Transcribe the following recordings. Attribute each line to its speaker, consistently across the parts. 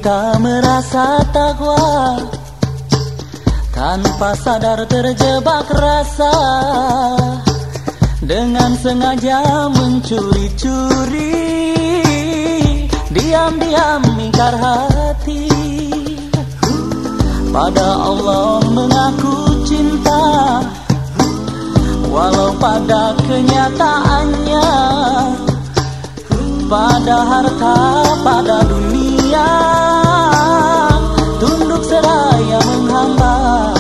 Speaker 1: kita merasa takwa, tanpa sadar terjebak rasa, dengan sengaja mencuri-curi, diam-diam ingkar hati. Pada Allah mengaku cinta, walau pada kenyataannya, pada harta, pada dunia, tunduk seraya menghamba.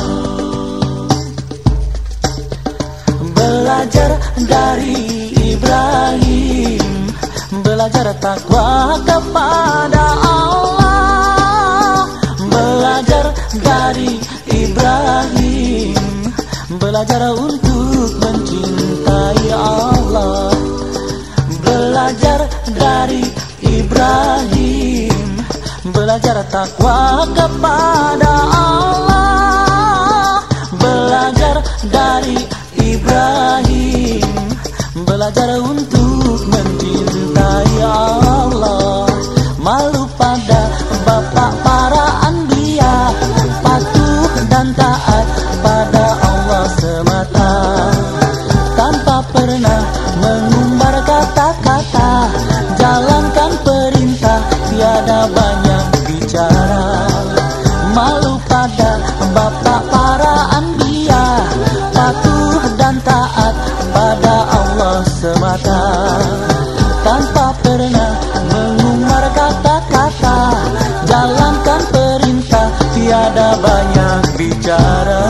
Speaker 1: Belajar dari Ibrahim, belajar takwa kepada Allah. Belajar dari Ibrahim, belajar untuk mencintai Allah. Belajar dari Ibrahim, belajar takwa kepada Allah. Belajar dari Ibrahim, belajar untuk mencintai Allah. Malu pada bapak para anbiya, patuh dan taat pada Allah semata, tanpa pernah mengumbar kata-kata, jalankan perintah, tiada banyak bicara. Malu pada bapak para anbiya, patuh dan taat pada Allah semata, tanpa pernah mengumbar kata-kata, jalankan perintah, tiada banyak bicara.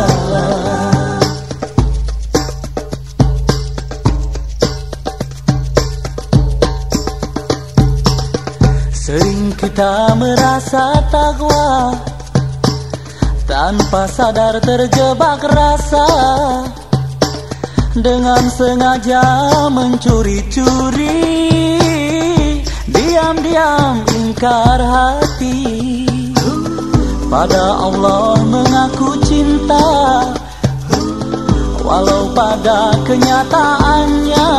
Speaker 1: Sering kita merasa takwa, tanpa sadar terjebak rasa, dengan sengaja mencuri-curi, diam-diam ingkar hati. Pada Allah mengaku cinta, walau pada kenyataannya,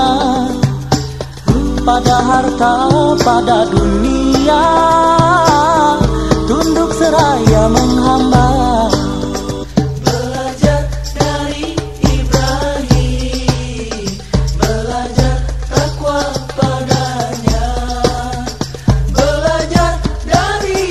Speaker 1: pada harta, pada dunia, tunduk seraya menghamba. Belajar dari Ibrahim, belajar takwa padanya. Belajar dari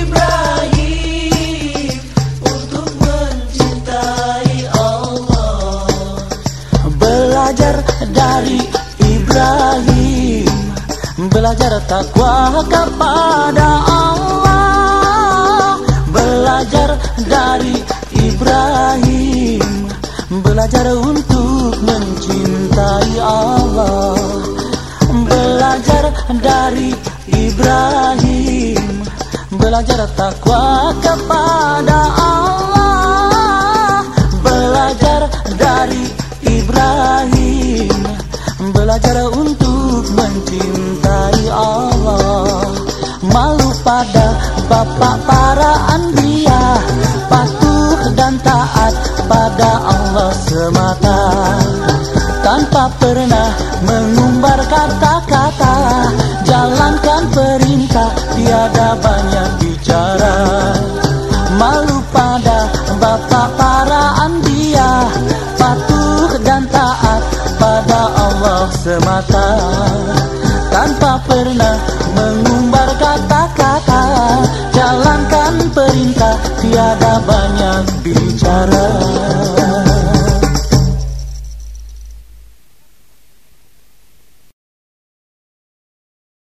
Speaker 1: Ibrahim untuk mencintai Allah. Belajar dari Ibrahim, belajar takwa kepada Allah. Belajar dari Ibrahim, belajar untuk mencintai Allah. Belajar dari Ibrahim, belajar takwa kepada Allah. Belajar dari Ibrahim, belajar untuk mencintai Allah. Malu pada bapak para anbiya, patuh dan taat pada Allah semata, tanpa pernah mengumbar kata-kata, jalankan perintah, tiada banyak bicara. Malu pada bapak para anbiya, patuh dan taat pada Allah semata, tanpa pernah mengumbar kata-kata, jalankan perintah, tiada banyak bicara.